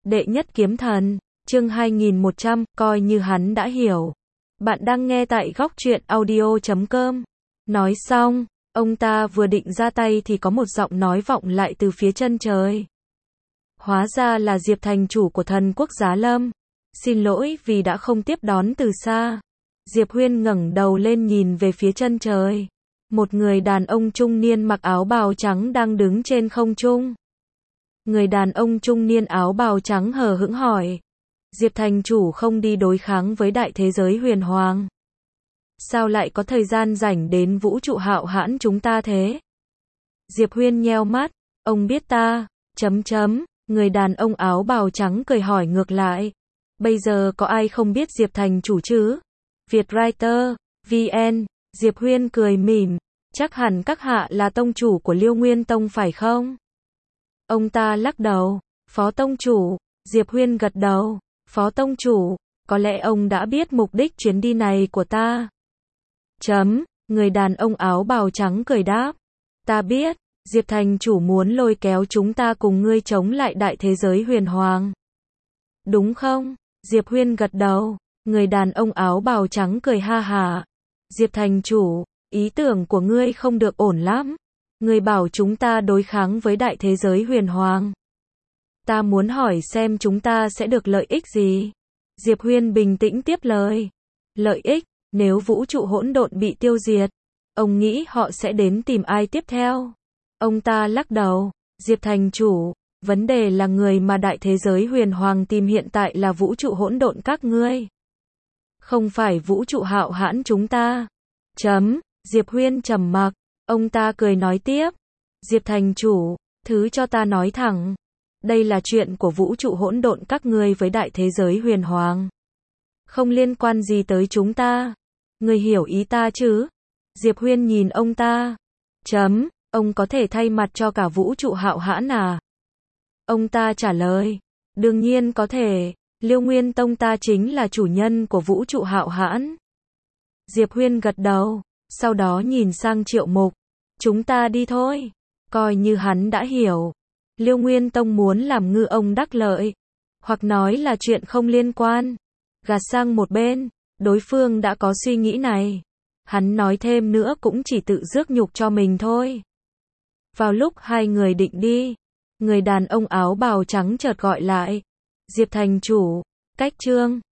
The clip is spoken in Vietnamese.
Đệ nhất kiếm thần, chương 2100, coi như hắn đã hiểu. Bạn đang nghe tại góc truyện audio.com. Nói xong, ông ta vừa định ra tay thì có một giọng nói vọng lại từ phía chân trời. Hóa ra là Diệp thành chủ của thần quốc Giá Lâm. Xin lỗi vì đã không tiếp đón từ xa. Diệp Huyên ngẩng đầu lên nhìn về phía chân trời. Một người đàn ông trung niên mặc áo bào trắng đang đứng trên không trung. Người đàn ông trung niên áo bào trắng hờ hững hỏi. Diệp thành chủ không đi đối kháng với đại thế giới huyền hoàng. Sao lại có thời gian rảnh đến vũ trụ hạo hãn chúng ta thế? Diệp Huyên nheo mắt, ông biết ta, người đàn ông áo bào trắng cười hỏi ngược lại. Bây giờ có ai không biết Diệp thành chủ chứ? Vietwriter, VN, Diệp Huyên cười mỉm, chắc hẳn các hạ là tông chủ của Liêu Nguyên Tông phải không? Ông ta lắc đầu, Phó tông chủ, Diệp Huyên gật đầu, Phó tông chủ, có lẽ ông đã biết mục đích chuyến đi này của ta. Người đàn ông áo bào trắng cười đáp, ta biết, Diệp thành chủ muốn lôi kéo chúng ta cùng ngươi chống lại đại thế giới huyền hoàng. Đúng không? Diệp Huyên gật đầu, người đàn ông áo bào trắng cười ha hả. Diệp thành chủ, ý tưởng của ngươi không được ổn lắm. Ngươi bảo chúng ta đối kháng với đại thế giới huyền hoàng. Ta muốn hỏi xem chúng ta sẽ được lợi ích gì? Diệp Huyên bình tĩnh tiếp lời. Lợi ích, nếu vũ trụ hỗn độn bị tiêu diệt, ông nghĩ họ sẽ đến tìm ai tiếp theo? Ông ta lắc đầu, Diệp thành chủ, vấn đề là người mà đại thế giới huyền hoàng tìm hiện tại là vũ trụ hỗn độn các ngươi. Không phải vũ trụ hạo hãn chúng ta. Diệp Huyên trầm mặc, ông ta cười nói tiếp. Diệp thành chủ, thứ cho ta nói thẳng. Đây là chuyện của vũ trụ hỗn độn các ngươi với đại thế giới huyền hoàng. Không liên quan gì tới chúng ta. Ngươi hiểu ý ta chứ? Diệp Huyên nhìn ông ta. Ông có thể thay mặt cho cả vũ trụ hạo hãn à? Ông ta trả lời. Đương nhiên có thể. Liêu Nguyên Tông ta chính là chủ nhân của vũ trụ hạo hãn. Diệp Huyên gật đầu, sau đó nhìn sang Triệu Mục. Chúng ta đi thôi. Coi như hắn đã hiểu. Liêu Nguyên Tông muốn làm ngư ông đắc lợi. Hoặc nói là chuyện không liên quan. Gạt sang một bên, đối phương đã có suy nghĩ này. Hắn nói thêm nữa cũng chỉ tự rước nhục cho mình thôi. Vào lúc hai người định đi, người đàn ông áo bào trắng chợt gọi lại. Diệp thành chủ, cách chương